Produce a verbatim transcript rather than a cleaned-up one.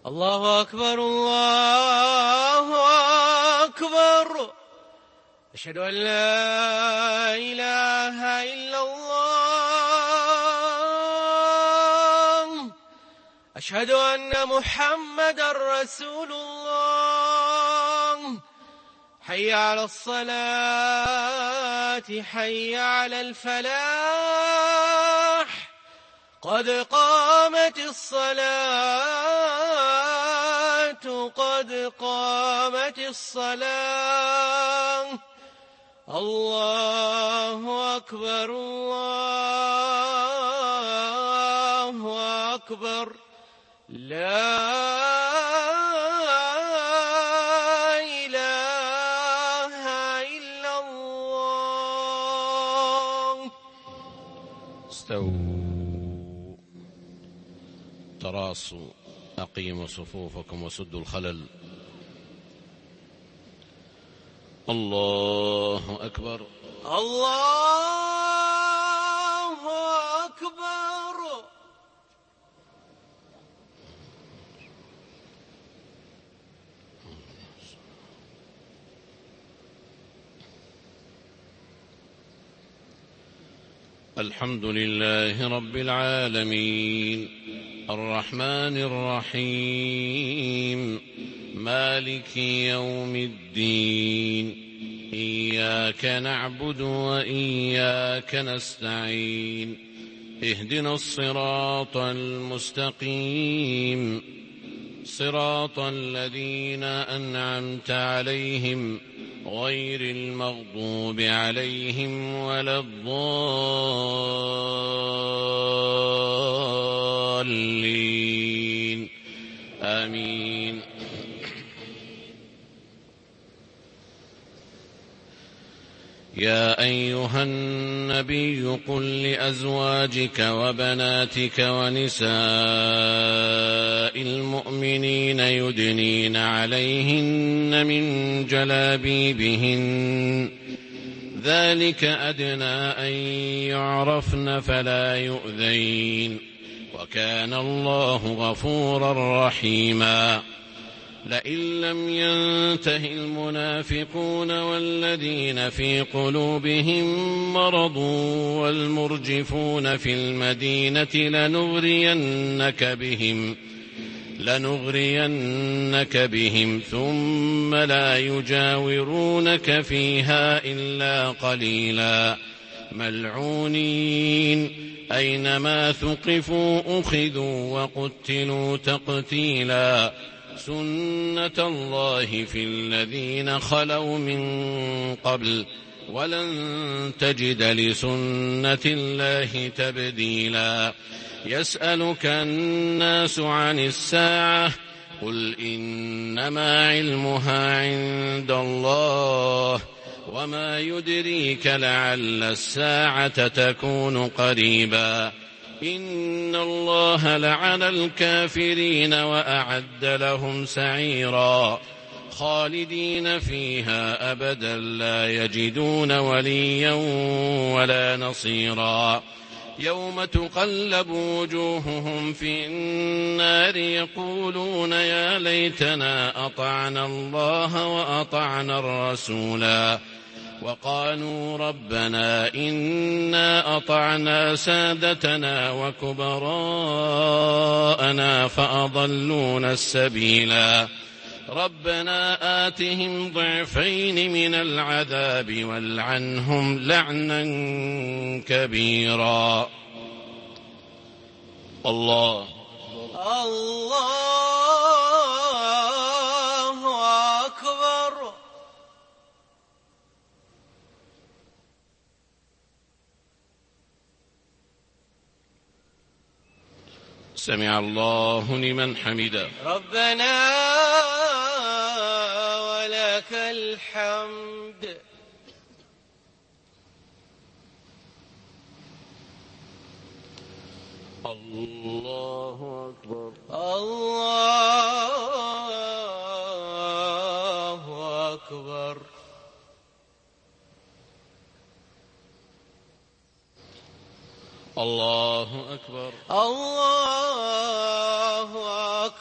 الله أكبر الله أكبر. أشهد أن لا إله إلا الله. أشهد أن محمدًا رسول الله. حي على الصلاة حي على الفلاح. قد قامت الصلاة قد قامت الصلاة. الله أكبر الله أكبر. لا إله إلا الله. استووا تراصوا أقيموا صفوفكم وسدوا الخلل. الله أكبر الله أكبر. الحمد لله رب العالمين الرحمن الرحيم مالك يوم الدين. إياك نعبد وإياك نستعين. اهدنا الصراط المستقيم صراط الذين أنعمت عليهم غير المغضوب عليهم ولا الضالين. آمين. يا أيها النبي قل لأزواجك وبناتك ونساء المؤمنين يدنين عليهن من جلابيبهن ذلك أدنى أن يعرفن فلا يؤذين وكان الله غفورا رحيما. لئن لم ينته المنافقون والذين في قلوبهم مرض والمرجفون في المدينة لنغرينك بهم لنغرينك بهم ثم لا يجاورونك فيها إلا قليلا ملعونين أينما ثقفوا أخذوا وقتلوا تقتيلا. سنة الله في الذين خلوا من قبل ولن تجد لسنة الله تبديلا. يسألك الناس عن الساعة قل إنما علمها عند الله وما يدريك لعل الساعة تكون قريبا. إن الله لعن الكافرين وأعد لهم سعيرا خالدين فيها أبدا لا يجدون وليا ولا نصيرا. يوم تقلب وجوههم في النار يقولون يا ليتنا أطعنا الله وأطعنا الرسولا وقالوا ربنا إنا أطعنا سادتنا وكبراءنا فأضلونا السبيلا. ربنا آتهم ضعفين من العذاب والعنهم لعنا كبيرا. الله الله أكبر. سمع الله لمن حمده. ربنا ولك الحمد. الله أكبر الله أكبر. الله أكبر الله